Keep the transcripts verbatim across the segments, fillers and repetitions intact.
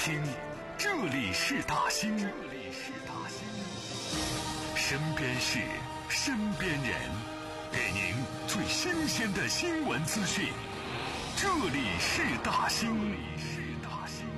兴，这里是大兴，这里是大兴。身边事，身边人，给您最新鲜的新闻资讯。这里是大兴，这里是大兴。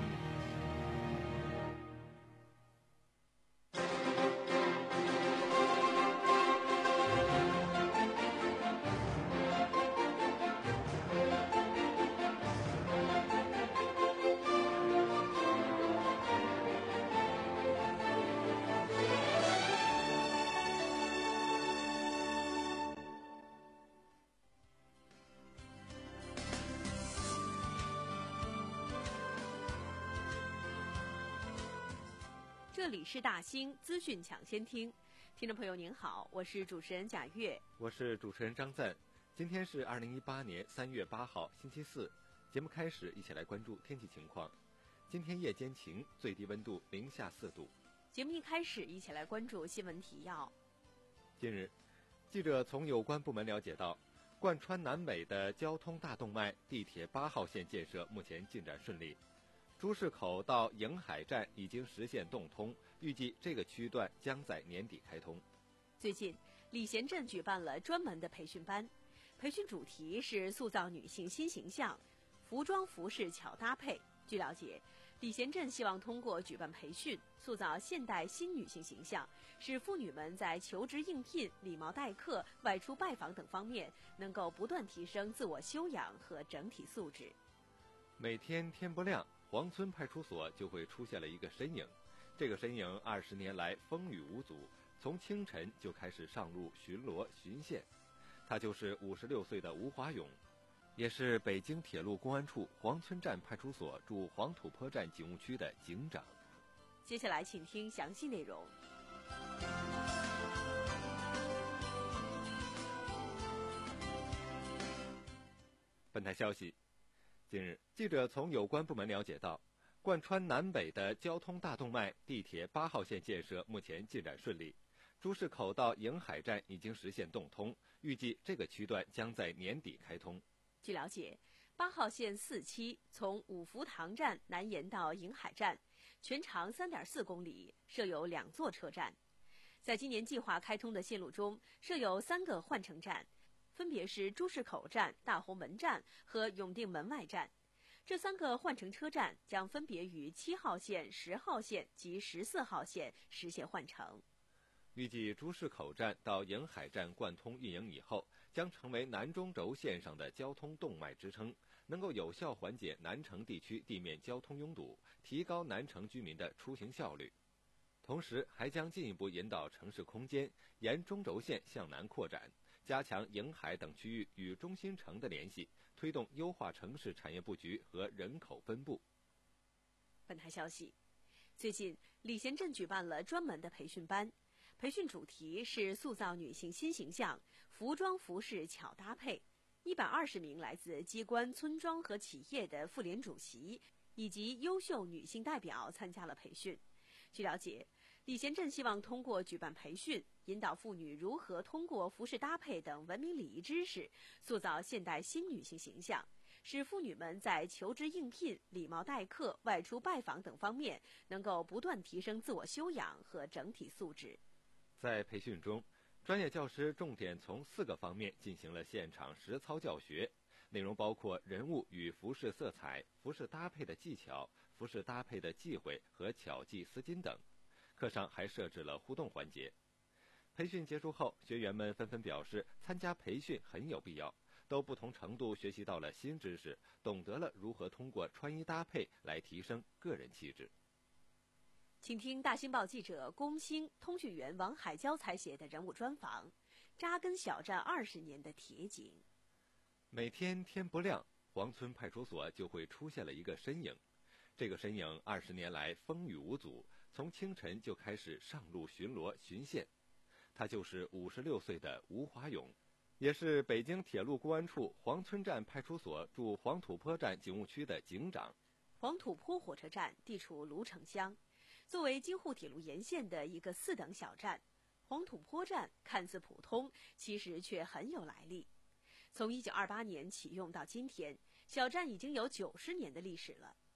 这里是大兴资讯抢先听，听众朋友您好，我是主持人贾月， 我是主持人张赞。今天是二零一八年三月八号，星期四。节目开始，一起来关注天气情况。今天夜间晴，最低温度零下四度。 节目一开始，一起来关注新闻提要。 近日，记者从有关部门了解到，贯穿南北的交通大动脉地铁八号线建设目前进展顺利。朱市口到颍海站已经实现动通，预计这个区段将在年底开通。 最近，礼贤镇举办了专门的培训班，培训主题是塑造女性新形象，服装服饰巧搭配。据了解，礼贤镇希望通过举办培训，塑造现代新女性形象，使妇女们在求职应聘、礼貌待客、外出拜访等方面能够不断提升自我修养和整体素质。 每天天不亮，黄村派出所就会出现了一个身影，这个身影二十年来风雨无阻，从清晨就开始上路巡逻巡线。他就是五十六岁的吴华勇，也是北京铁路公安处黄村站派出所驻黄土坡站警务区的警长。 接下来请听详细内容。 本台消息，近日，记者从有关部门了解到，贯穿南北的交通大动脉地铁八号线建设目前进展顺利，朱市口到颍海站已经实现动通，预计这个区段将在年底开通。 据了解，八号线四期从五福塘站南延到颍海站，全长 三点四公里，设有两座车站。在今年计划开通的线路中，设有三个换乘站，分别是朱市口站、大红门站和永定门外站。这三个换乘车站将分别于七号线、十号线及十四号线实现换乘。 预计朱市口站到颍海站贯通运营以后，将成为南中轴线上的交通动脉支撑，能够有效缓解南城地区地面交通拥堵，提高南城居民的出行效率。同时还将进一步引导城市空间沿中轴线向南扩展，加强颍海等区域与中心城的联系，推动优化城市产业布局和人口分布。 本台消息，最近礼贤镇举办了专门的培训班，培训主题是塑造女性新形象，服装服饰巧搭配。一百二十名来自机关、村庄和企业的妇联主席以及优秀女性代表参加了培训。据了解，礼贤镇希望通过举办培训，引导妇女如何通过服饰搭配等文明礼仪知识，塑造现代新女性形象，使妇女们在求职应聘、礼貌待客、外出拜访等方面能够不断提升自我修养和整体素质。 在培训中，专业教师重点从四个方面进行了现场实操教学，内容包括人物与服饰色彩、服饰搭配的技巧、服饰搭配的忌讳和巧记丝巾等。课上还设置了互动环节。培训结束后，学员们纷纷表示参加培训很有必要，都不同程度学习到了新知识，懂得了如何通过穿衣搭配来提升个人气质。 请听大新报记者龚星、通讯员王海娇采写的人物专访，扎根小站二十年的铁警。 每天天不亮，黄村派出所就会出现了一个身影，这个身影二十年来风雨无阻，从清晨就开始上路巡逻巡线。他就是五十六岁的吴华勇，也是北京铁路公安处黄村站派出所驻黄土坡站警务区的警长。 黄土坡火车站地处芦城乡，作为京沪铁路沿线的一个四等小站，黄土坡站看似普通，其实却很有来历。从一九二八年启用到今天，小站已经有九十年的历史了。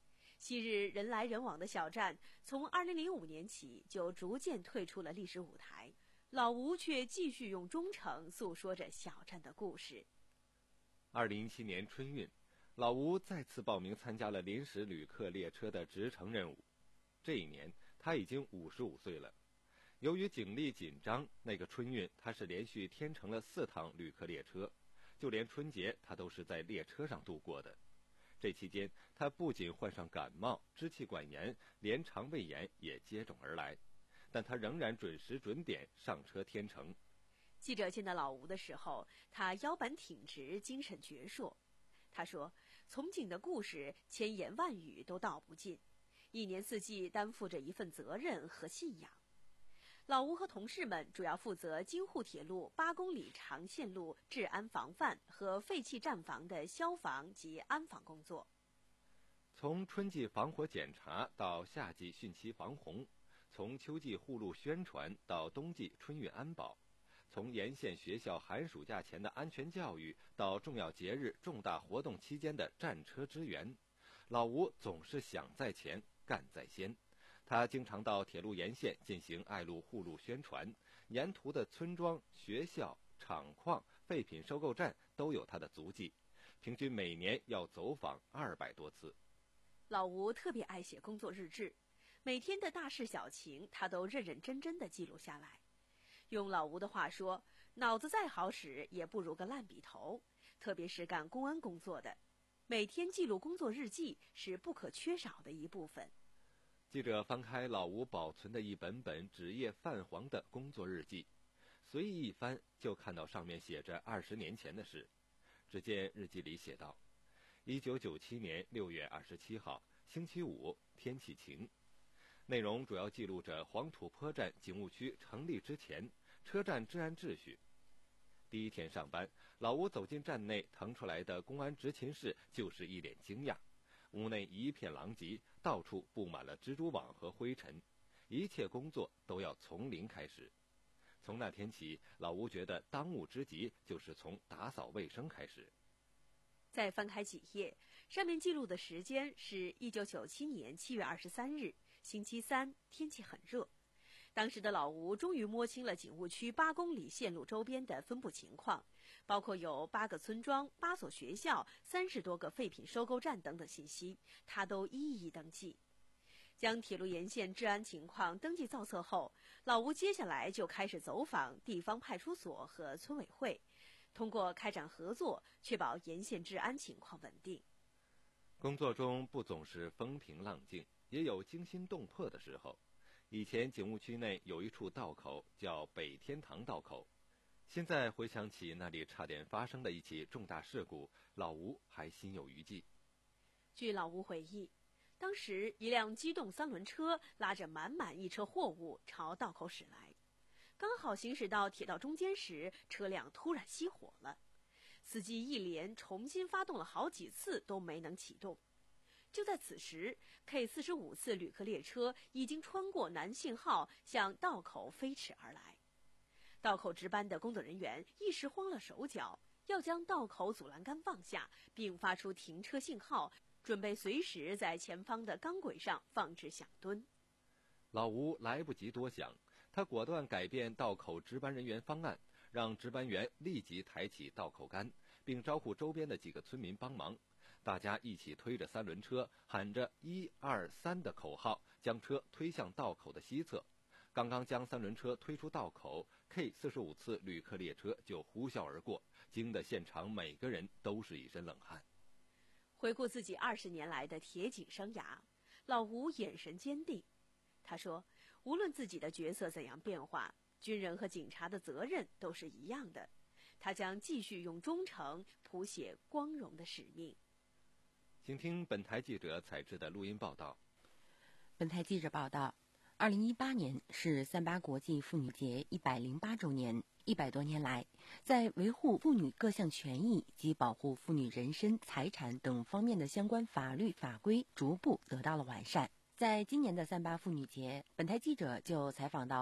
昔日人来人往的小站，从二零零五年起就逐渐退出了历史舞台，老吴却继续用忠诚诉说着小站的故事。 二零一七年春运，老吴再次报名参加了临时旅客列车的值乘任务。这一年，他已经五十五岁了。由于警力紧张，那个春运他是连续添乘了四趟旅客列车，就连春节他都是在列车上度过的。这期间，他不仅患上感冒、支气管炎，连肠胃炎也接踵而来，但他仍然准时准点上车添乘。 记者见到老吴的时候，他腰板挺直，精神矍铄。他说，从警的故事千言万语都道不尽，一年四季担负着一份责任和信仰。老吴和同事们主要负责京沪铁路八公里长线路治安防范和废弃站房的消防及安防工作。 从春季防火检查到夏季汛期防洪，从秋季护路宣传到冬季春运安保，从沿线学校寒暑假前的安全教育到重要节日重大活动期间的战车支援，老吴总是想在前，干在先。他经常到铁路沿线进行爱路护路宣传，沿途的村庄、学校、厂矿、废品收购站都有他的足迹，平均每年要走访二百多次。 老吴特别爱写工作日志，每天的大事小情他都认认真真地记录下来。用老吴的话说，脑子再好使也不如个烂笔头，特别是干公安工作的，每天记录工作日记是不可缺少的一部分。 记者翻开老吴保存的一本本纸页泛黄的工作日记，随意一翻就看到上面写着二十年前的事。只见日记里写道：一九九七年六月二十七号，星期五，天气晴。内容主要记录着黄土坡站警务区成立之前车站治安秩序。第一天上班，老吴走进站内腾出来的公安执勤室，就是一脸惊讶。屋内一片狼藉，到处布满了蜘蛛网和灰尘，一切工作都要从零开始。从那天起，老吴觉得当务之急就是从打扫卫生开始。 再翻开几页，上面记录的时间是一九九七年七月二十三日，星期三，天气很热。当时的老吴终于摸清了警务区八公里线路周边的分布情况，包括有八个村庄、八所学校、三十多个废品收购站等等信息，他都一一登记。将铁路沿线治安情况登记造册后，老吴接下来就开始走访地方派出所和村委会，通过开展合作，确保沿线治安情况稳定。 工作中不总是风平浪静，也有惊心动魄的时候。以前警务区内有一处道口叫北天堂道口，现在回想起那里差点发生的一起重大事故，老吴还心有余悸。 据老吴回忆，当时一辆机动三轮车拉着满满一车货物朝道口驶来，刚好行驶到铁道中间时，车辆突然熄火了，司机一连重新发动了好几次都没能启动。就在此时 K 四十五次旅客列车已经穿过南信号向道口飞驰而来。道口值班的工作人员一时慌了手脚，要将道口阻栏杆放下，并发出停车信号，准备随时在前方的钢轨上放置响墩。 老吴来不及多想，他果断改变道口值班人员方案，让值班员立即抬起道口杆，并招呼周边的几个村民帮忙。大家一起推着三轮车，喊着一二三的口号，将车推向道口的西侧。刚刚将三轮车推出道口， K 四十五次旅客列车就呼啸而过，惊得现场每个人都是一身冷汗。 回顾自己二十年来的铁警生涯，老吴眼神坚定。他说，无论自己的角色怎样变化，军人和警察的责任都是一样的，他将继续用忠诚谱写光荣的使命。 请听本台记者采制的录音报道。 本台记者报道，二零一八年是三八国际妇女节一百零八周年。一百多年来，在维护妇女各项权益及保护妇女人身、财产等方面的相关法律法规逐步得到了完善。在今年的三八妇女节，本台记者就采访到了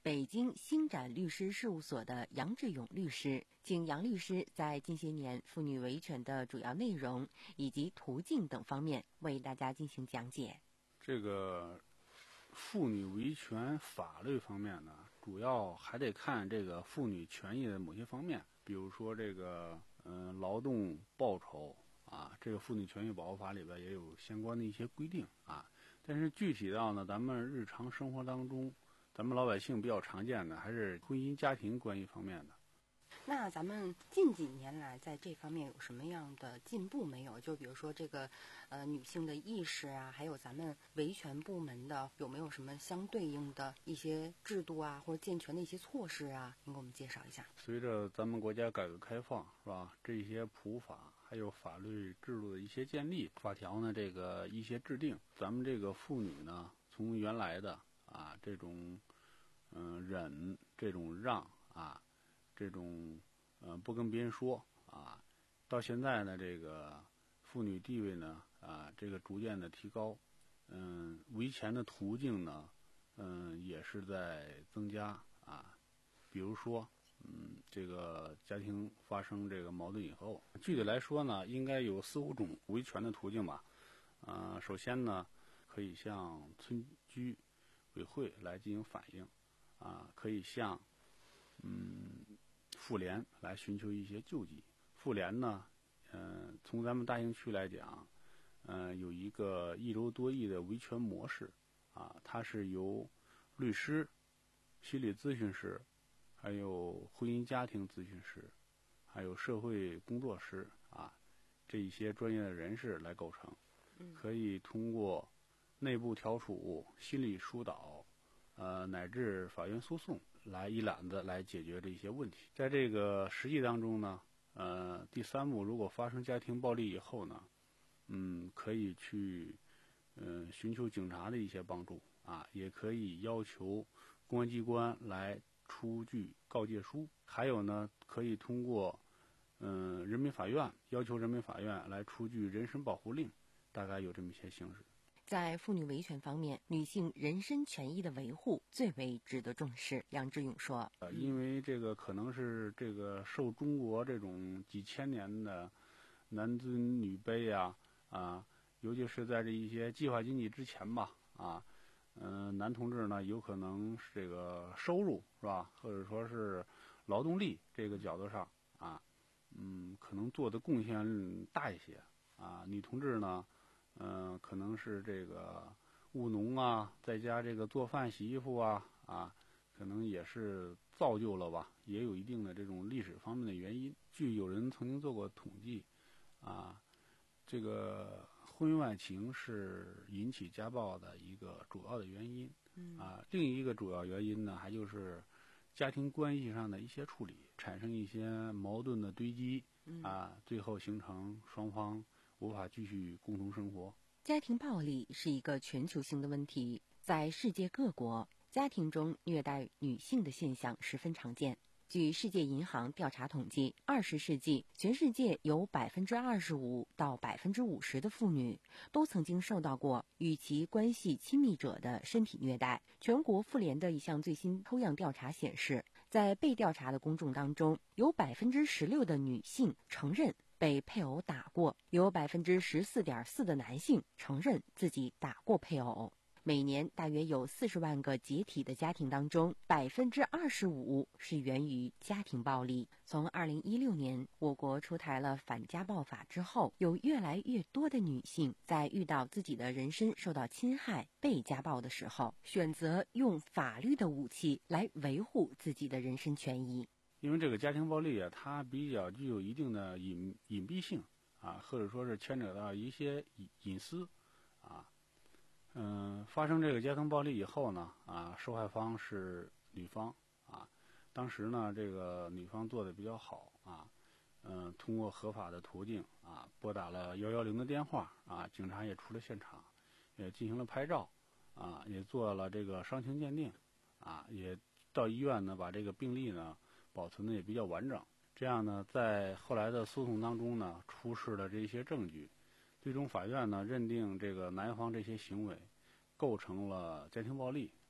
北京星展律师事务所的杨志勇律师，请杨律师在近些年妇女维权的主要内容以及途径等方面为大家进行讲解。 这个妇女维权法律方面呢，主要还得看这个妇女权益的某些方面，比如说这个嗯、呃、劳动报酬啊，这个妇女权益保护法里边也有相关的一些规定啊。但是具体到呢，咱们日常生活当中，咱们老百姓比较常见的还是婚姻家庭关系方面的。 那咱们近几年来在这方面有什么样的进步没有？就比如说这个呃女性的意识啊，还有咱们维权部门的有没有什么相对应的一些制度啊，或者健全的一些措施啊？您给我们介绍一下。 随着咱们国家改革开放，是吧？这些普法还有法律制度的一些建立，法条呢这个一些制定，咱们这个妇女呢，从原来的啊这种嗯、呃、忍，这种让啊。这种呃不跟别人说啊，到现在呢，这个妇女地位呢啊，这个逐渐的提高，嗯，维权的途径呢，嗯，也是在增加啊。比如说，嗯，这个家庭发生这个矛盾以后，具体来说呢，应该有四五种维权的途径吧。啊、呃，首先呢，可以向村居委会来进行反映，啊，可以向嗯。妇联来寻求一些救济。妇联呢，呃，从咱们大兴区来讲，呃，有一个一周多益的维权模式，啊，它是由律师、心理咨询师，还有婚姻家庭咨询师，还有社会工作师啊，这一些专业的人士来构成，可以通过内部调处、心理疏导，呃，乃至法院诉讼。来一揽子来解决这些问题。在这个实际当中呢，呃，第三步，如果发生家庭暴力以后呢，嗯，可以去嗯、呃、寻求警察的一些帮助啊，也可以要求公安机关来出具告诫书，还有呢，可以通过嗯、呃、人民法院要求人民法院来出具人身保护令，大概有这么一些形式。 在妇女维权方面，女性人身权益的维护最为值得重视。杨志勇说：“ 呃，因为这个可能是这个受中国这种几千年的男尊女卑呀，啊，尤其是在这一些计划经济之前吧，啊，嗯、呃，男同志呢有可能是这个收入是吧，或者说是劳动力这个角度上啊，嗯，可能做的贡献大一些啊，女同志呢。”嗯、呃，可能是这个务农啊，在家这个做饭、洗衣服啊，啊，可能也是造就了吧，也有一定的这种历史方面的原因。据有人曾经做过统计，啊，这个婚外情是引起家暴的一个主要的原因。啊，另一个主要原因呢，还就是家庭关系上的一些处理，产生一些矛盾的堆积，啊，最后形成双方无法继续共同生活。 家庭暴力是一个全球性的问题，在世界各国，家庭中虐待女性的现象十分常见。据世界银行调查统计，二十世纪全世界有百分之二十五到百分之五十的妇女都曾经受到过与其关系亲密者的身体虐待。全国妇联的一项最新抽样调查显示，在被调查的公众当中，有百分之十六的女性承认被配偶打过，有百分之十四点四的男性承认自己打过配偶。每年大约有四十万个解体的家庭当中，百分之二十五是源于家庭暴力。从二零一六年我国出台了反家暴法之后，有越来越多的女性在遇到自己的人身受到侵害、被家暴的时候，选择用法律的武器来维护自己的人身权益。 因为这个家庭暴力啊，它比较具有一定的隐隐蔽性啊，或者说是牵扯到一些隐隐私啊。嗯，发生这个家庭暴力以后呢，啊，受害方是女方啊。当时呢，这个女方做的比较好啊，嗯，通过合法的途径啊，拨打了幺幺零的电话啊，警察也出了现场，也进行了拍照啊，也做了这个伤情鉴定啊，也到医院呢把这个病历呢保存的也比较完整。这样呢，在后来的诉讼当中呢，出示了这些证据。最终法院呢认定这个男方这些行为构成了家庭暴力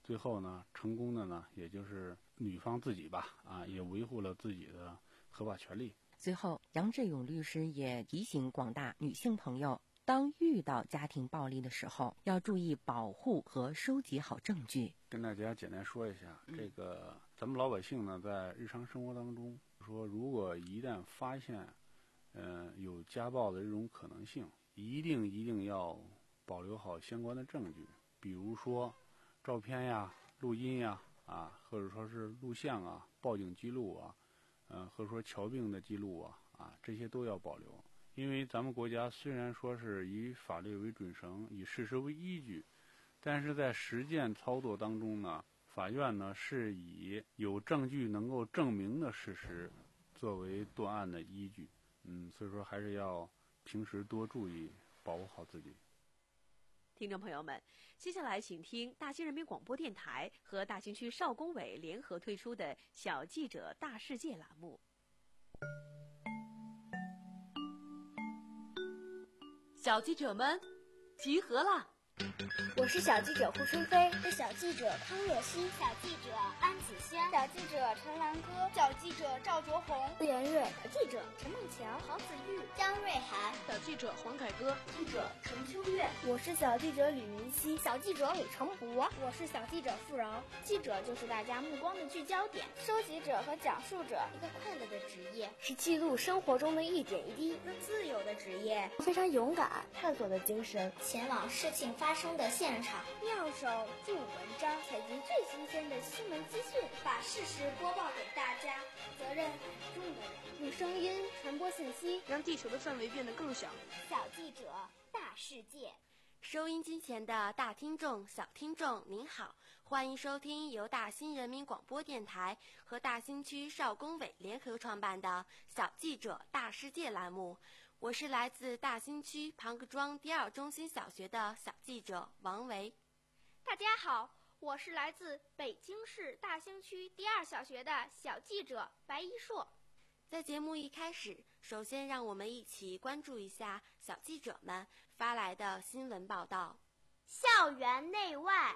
最后呢，成功的呢，也就是女方自己吧，啊，也维护了自己的合法权利。 最后，杨志勇律师也提醒广大女性朋友，当遇到家庭暴力的时候，要注意保护和收集好证据。 跟大家简单说一下，这个咱们老百姓呢，在日常生活当中，说如果一旦发现，呃，有家暴的这种可能性，一定一定要保留好相关的证据，比如说照片呀、录音呀，啊，或者说是录像啊、报警记录啊，呃，或者说瞧病的记录啊，啊，这些都要保留。因为咱们国家虽然说是以法律为准绳，以事实为依据，但是在实践操作当中呢，法院呢是以有证据能够证明的事实作为断案的依据。嗯，所以说还是要平时多注意保护好自己。 听众朋友们，接下来请听大兴人民广播电台和大兴区少工委联合推出的小记者大世界栏目。小记者们集合了！ 我是小记者胡春飞，是小记者康若曦，小记者安子轩，小记者陈兰歌，小记者赵卓宏，顾妍瑞，小记者陈梦强，郝子玉，张瑞涵， 小记者黄凯歌， 记者程秋月。我是小记者吕明熙，小记者李成博，我是小记者付饶。记者就是大家目光的聚焦点，收集者和讲述者，一个快乐的职业，是记录生活中的一点一滴，一个自由的职业，非常勇敢，探索的精神，前往事情发生的现场，妙手著文章，采集最新鲜的新闻资讯，把事实播报给大家。责任很重的人，用声音传播信息， 让地球的范围变得更小。 小记者大世界。 收音机前的大听众、小听众，您好，欢迎收听由大兴人民广播电台和大兴区少工委联合创办的小记者大世界栏目。我是来自大兴区庞各庄第二中心小学的小记者王维。 大家好，我是来自北京市大兴区第二小学的小记者白一硕。 在节目一开始，首先让我们一起关注一下小记者们发来的新闻报道。 校园内外。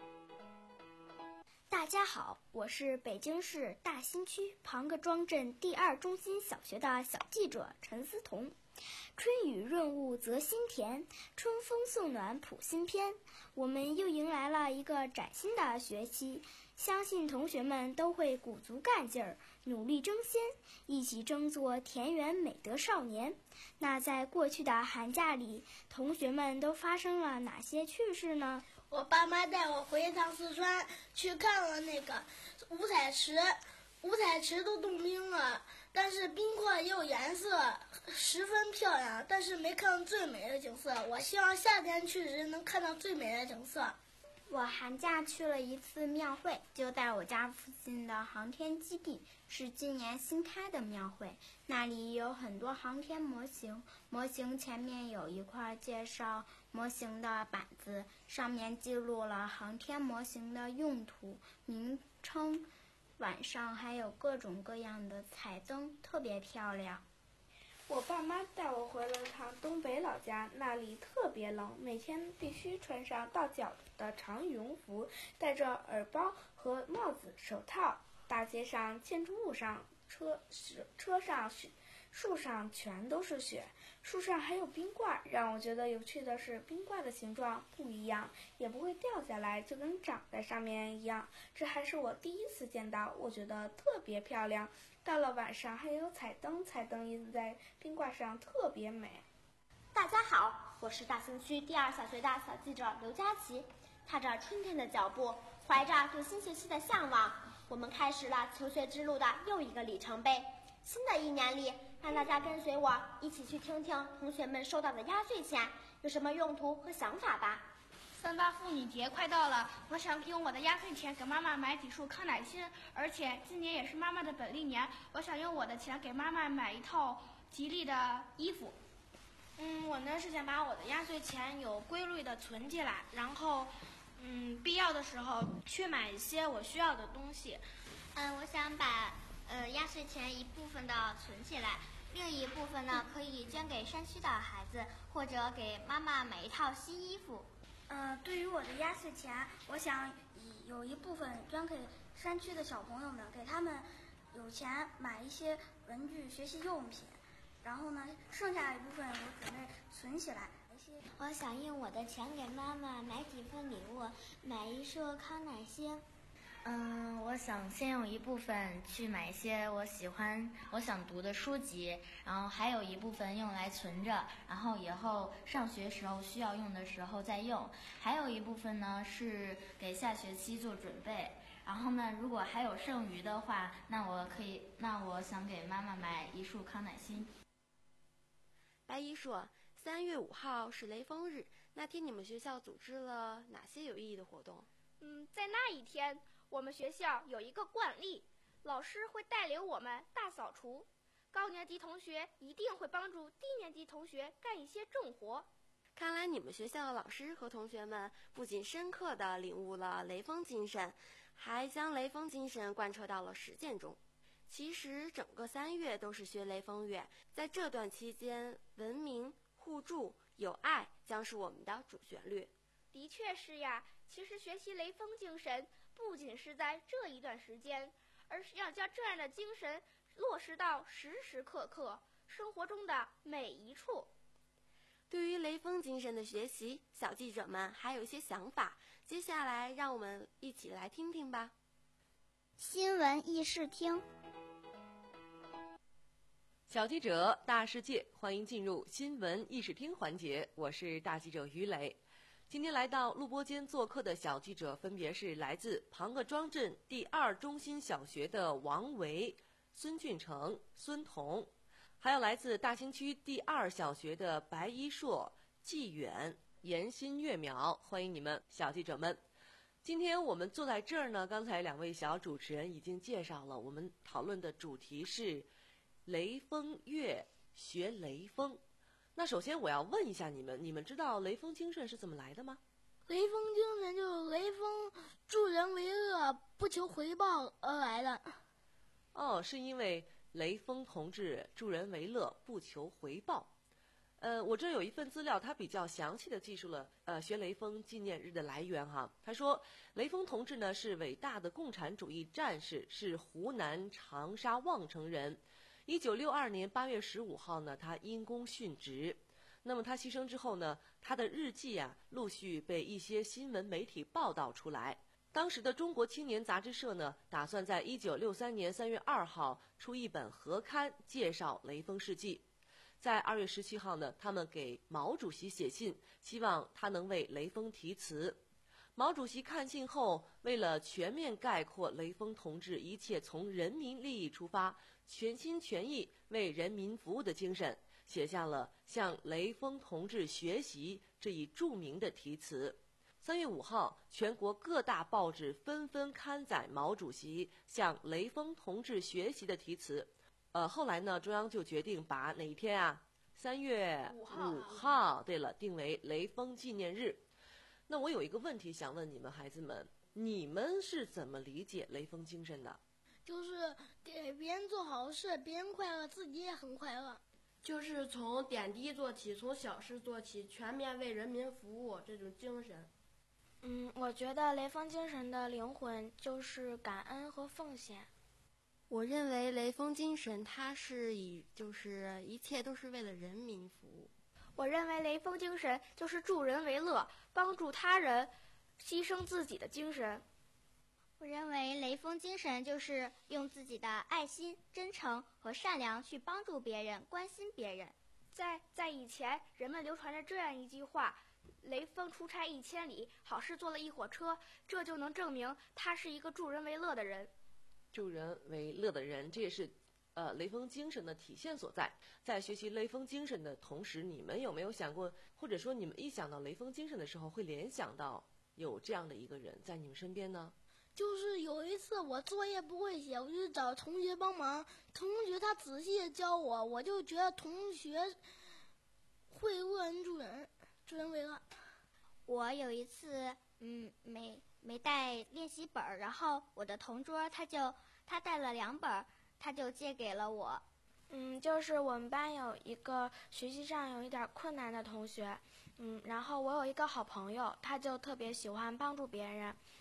大家好，我是北京市大兴区庞各庄镇第二中心小学的小记者陈思彤。春雨润物则心田，春风送暖谱新篇。我们又迎来了一个崭新的学期，相信同学们都会鼓足干劲儿，努力争先，一起争做田园美德少年。那在过去的寒假里，同学们都发生了哪些趣事呢？ 我爸妈带我回一趟四川，去看了那个五彩池，五彩池都冻冰了，但是冰块也有颜色，十分漂亮，但是没看到最美的景色。我希望夏天去时能看到最美的景色。 我寒假去了一次庙会，就在我家附近的航天基地，是今年新开的庙会，那里有很多航天模型，模型前面有一块介绍模型的板子，上面记录了航天模型的用途、名称，晚上还有各种各样的彩灯，特别漂亮。 我爸妈带我回了趟东北老家，那里特别冷，每天必须穿上到脚的长羽绒服，戴着耳包和帽子、手套。大街上、建筑物上、车车上、雪树上全都是雪，树上还有冰块。让我觉得有趣的是，冰块的形状不一样，也不会掉下来，就跟长在上面一样。这还是我第一次见到，我觉得特别漂亮。到了晚上还有彩灯，彩灯印在冰块上特别美。 大家好，我是大兴区第二小学的小记者刘佳琪。踏着春天的脚步，怀着对新学期的向往，我们开始了求学之路的又一个里程碑。新的一年里，让大家跟随我一起去听听同学们收到的压岁钱有什么用途和想法吧。 三八妇女节快到了，我想用我的压岁钱给妈妈买几束康乃馨，而且今年也是妈妈的本历年，我想用我的钱给妈妈买一套吉利的衣服。 嗯，我呢是想把我的压岁钱有规律的存起来，然后，嗯，必要的时候去买一些我需要的东西。 嗯，我想把呃压岁钱一部分的存起来，另一部分呢可以捐给山区的孩子，或者给妈妈买一套新衣服。 呃，对于我的压岁钱，我想以有一部分捐给山区的小朋友们，给他们有钱买一些文具、学习用品。然后呢，剩下一部分我准备存起来。 我想用我的钱给妈妈买几份礼物，买一束康乃馨。 嗯，我想先用一部分去买一些我喜欢、我想读的书籍，然后还有一部分用来存着，然后以后上学时候需要用的时候再用。还有一部分呢是给下学期做准备。然后呢，如果还有剩余的话，那我可以，那我想给妈妈买一束康乃馨。 白姨说，三月五号是雷锋日，那天你们学校组织了哪些有意义的活动？ 嗯，在那一天，我们学校有一个惯例，老师会带领我们大扫除，高年级同学一定会帮助低年级同学干一些重活。 看来你们学校的老师和同学们不仅深刻地领悟了雷锋精神，还将雷锋精神贯彻到了实践中。其实整个三月都是学雷锋月，在这段期间，文明、互助、友爱将是我们的主旋律。 的确是呀，其实学习雷锋精神不仅是在这一段时间，而是要将这样的精神落实到时时刻刻生活中的每一处。 对于雷锋精神的学习，小记者们还有一些想法，接下来让我们一起来听听吧。 新闻议事厅， 小记者大世界，欢迎进入新闻议事厅环节，我是大记者于磊。今天来到录播间做客的小记者分别是来自庞各庄镇第二中心小学的王维、孙俊成、孙彤，还有来自大兴区第二小学的白一硕、季远、严新月苗，欢迎你们，小记者们。今天我们坐在这儿呢，刚才两位小主持人已经介绍了，我们讨论的主题是雷锋月，学雷锋。那首先我要问一下你们，你们知道雷锋精神是怎么来的吗？ 雷锋精神就是雷锋助人为乐，不求回报而来的。 哦，是因为雷锋同志助人为乐，不求回报。呃，我这有一份资料，它比较详细的记述了呃学雷锋纪念日的来源哈。他说，雷锋同志呢是伟大的共产主义战士，是湖南长沙望城人。一九六二年八月十五号呢，他因公殉职。那么他牺牲之后呢，他的日记啊陆续被一些新闻媒体报道出来。当时的中国青年杂志社呢，打算在一九六三年三月二号出一本合刊，介绍雷锋事迹。在二月十七号呢，他们给毛主席写信，希望他能为雷锋题词。毛主席看信后，为了全面概括雷锋同志一切从人民利益出发、全心全意为人民服务的精神，写下了向雷锋同志学习这一著名的题词。三月五号，全国各大报纸纷纷刊载毛主席向雷锋同志学习的题词。呃，后来呢，中央就决定把哪一天啊？三月五号。五号，对了，定为雷锋纪念日。那我有一个问题想问你们孩子们，你们是怎么理解雷锋精神的？ 就是给别人做好事，别人快乐，自己也很快乐。 就是从点滴做起，从小事做起，全面为人民服务，这种精神。 嗯，我觉得雷锋精神的灵魂就是感恩和奉献。 我认为雷锋精神，它是以就是一切都是为了人民服务。 我认为雷锋精神就是助人为乐，帮助他人，牺牲自己的精神。 我认为雷锋精神就是用自己的爱心、真诚和善良去帮助别人、关心别人。 在在以前，人们流传着这样一句话：雷锋出差一千里，好事做了一火车。这就能证明他是一个助人为乐的人。 助人为乐的人，这也是呃雷锋精神的体现所在。在学习雷锋精神的同时，你们有没有想过，或者说你们一想到雷锋精神的时候，会联想到有这样的一个人在你们身边呢？ 就是有一次我作业不会写，我就找同学帮忙，同学他仔细的教我，我就觉得同学会乐人助人，助人为乐。 我有一次嗯没没带练习本儿，然后我的同桌他就他带了两本，他就借给了我。 嗯，就是我们班有一个学习上有一点困难的同学，嗯，然后我有一个好朋友，他就特别喜欢帮助别人，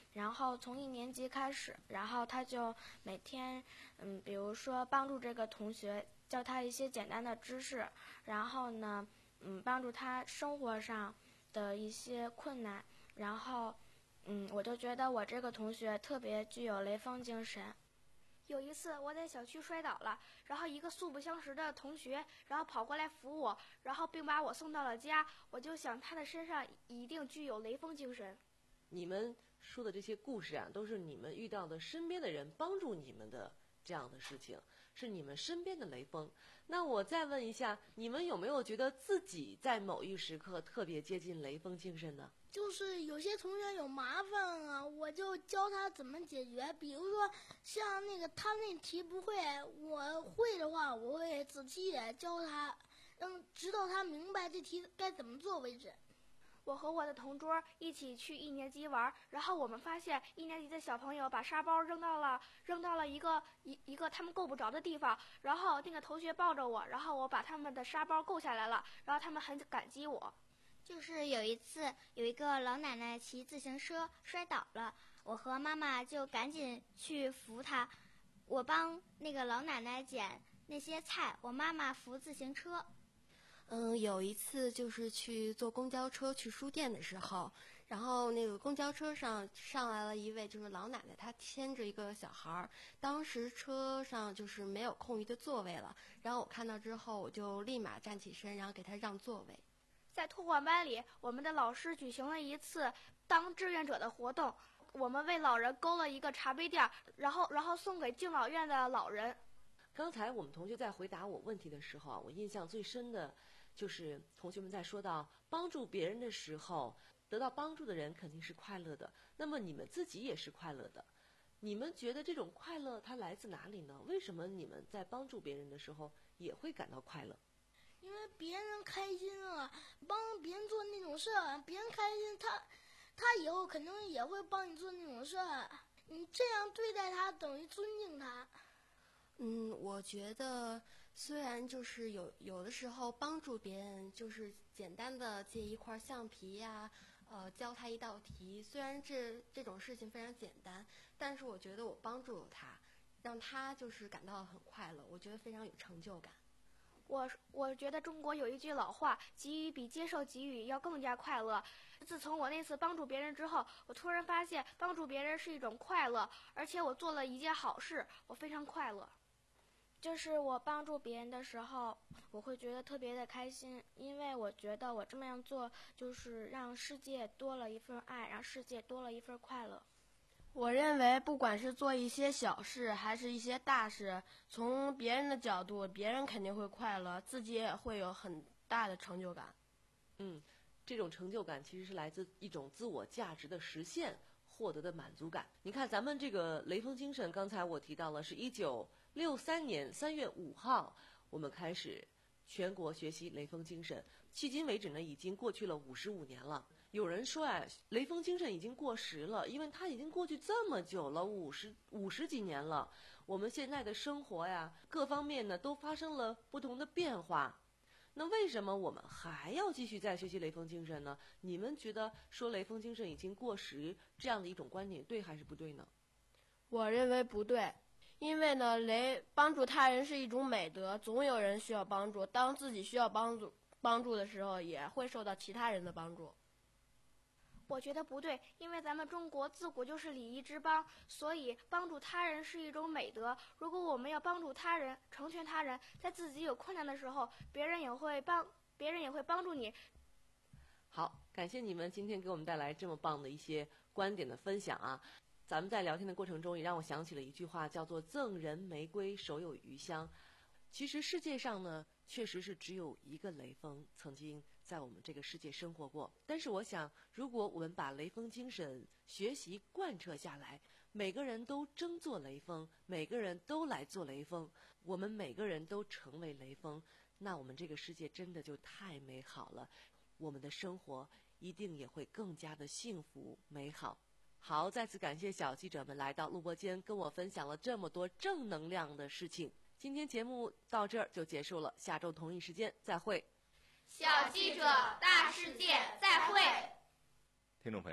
然后从一年级开始，然后他就每天，嗯，比如说帮助这个同学，教他一些简单的知识，然后呢，嗯，帮助他生活上的一些困难，然后，嗯，我就觉得我这个同学特别具有雷锋精神。 有一次我在小区摔倒了，然后一个素不相识的同学，然后跑过来扶我，然后并把我送到了家。我就想他的身上一定具有雷锋精神。 你们说的这些故事啊，都是你们遇到的身边的人帮助你们的这样的事情，是你们身边的雷锋。那我再问一下，你们有没有觉得自己在某一时刻特别接近雷锋精神呢？ 就是有些同学有麻烦啊，我就教他怎么解决。比如说，像那个他那题不会，我会的话，我会仔细的教他，让直到他明白这题该怎么做为止。 我和我的同桌一起去一年级玩，然后我们发现一年级的小朋友把沙包扔到了扔到了一个一一个他们够不着的地方，然后那个同学抱着我，然后我把他们的沙包够下来了，然后他们很感激我。 就是有一次，有一个老奶奶骑自行车摔倒了，我和妈妈就赶紧去扶她。我帮那个老奶奶捡那些菜，我妈妈扶自行车。 嗯，有一次就是去坐公交车去书店的时候，然后那个公交车上上来了一位就是老奶奶，她牵着一个小孩儿，当时车上就是没有空余的座位了，然后我看到之后，我就立马站起身，然后给她让座位。 在托管班里，我们的老师举行了一次当志愿者的活动，我们为老人勾了一个茶杯垫，然后然后送给敬老院的老人。 刚才我们同学在回答我问题的时候啊，我印象最深的就是同学们在说到帮助别人的时候，得到帮助的人肯定是快乐的，那么你们自己也是快乐的。你们觉得这种快乐它来自哪里呢？为什么你们在帮助别人的时候也会感到快乐？ 因为别人开心了，帮别人做那种事儿，别人开心，他他以后肯定也会帮你做那种事儿。你这样对待他，等于尊敬他。 嗯，我觉得虽然就是有有的时候帮助别人，就是简单的借一块橡皮呀、啊，呃，教他一道题，虽然这这种事情非常简单，但是我觉得我帮助了他，让他就是感到很快乐，我觉得非常有成就感。 我我觉得中国有一句老话，给予比接受给予要更加快乐。自从我那次帮助别人之后，我突然发现帮助别人是一种快乐，而且我做了一件好事，我非常快乐。 就是我帮助别人的时候，我会觉得特别的开心，因为我觉得我这么样做，就是让世界多了一份爱，让世界多了一份快乐。 我认为不管是做一些小事还是一些大事，从别人的角度，别人肯定会快乐，自己也会有很大的成就感。 嗯，这种成就感其实是来自一种自我价值的实现获得的满足感。你看咱们这个雷锋精神，刚才我提到了是一九六三年三月五号我们开始全国学习雷锋精神，迄今为止呢已经过去了五十五年了。有人说啊，雷锋精神已经过时了，因为它已经过去这么久了，五十五十几年了。我们现在的生活呀，各方面呢都发生了不同的变化。那为什么我们还要继续再学习雷锋精神呢？你们觉得说雷锋精神已经过时这样的一种观点对还是不对呢？ 我认为不对，因为呢，雷帮助他人是一种美德，总有人需要帮助，当自己需要帮助帮助的时候，也会受到其他人的帮助。 我觉得不对，因为咱们中国自古就是礼仪之邦，所以帮助他人是一种美德。如果我们要帮助他人，成全他人，在自己有困难的时候，别人也会帮，别人也会帮助你。 好，感谢你们今天给我们带来这么棒的一些观点的分享啊！咱们在聊天的过程中，也让我想起了一句话，叫做“赠人玫瑰，手有余香”。其实世界上呢，确实是只有一个雷锋曾经在我们这个世界生活过。但是我想，如果我们把雷锋精神学习贯彻下来，每个人都争做雷锋，每个人都来做雷锋，我们每个人都成为雷锋，那我们这个世界真的就太美好了，我们的生活一定也会更加的幸福美好。好，再次感谢小记者们来到录播间，跟我分享了这么多正能量的事情。今天节目到这儿就结束了，下周同一时间再会。 小记者大世界，再会。 听众朋友，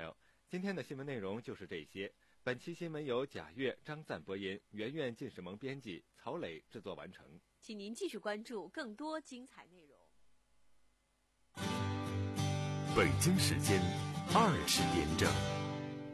今天的新闻内容就是这些。本期新闻由贾月、张赞播音，圆圆进士盟编辑，曹磊制作完成。 请您继续关注更多精彩内容。 北京时间二十点整。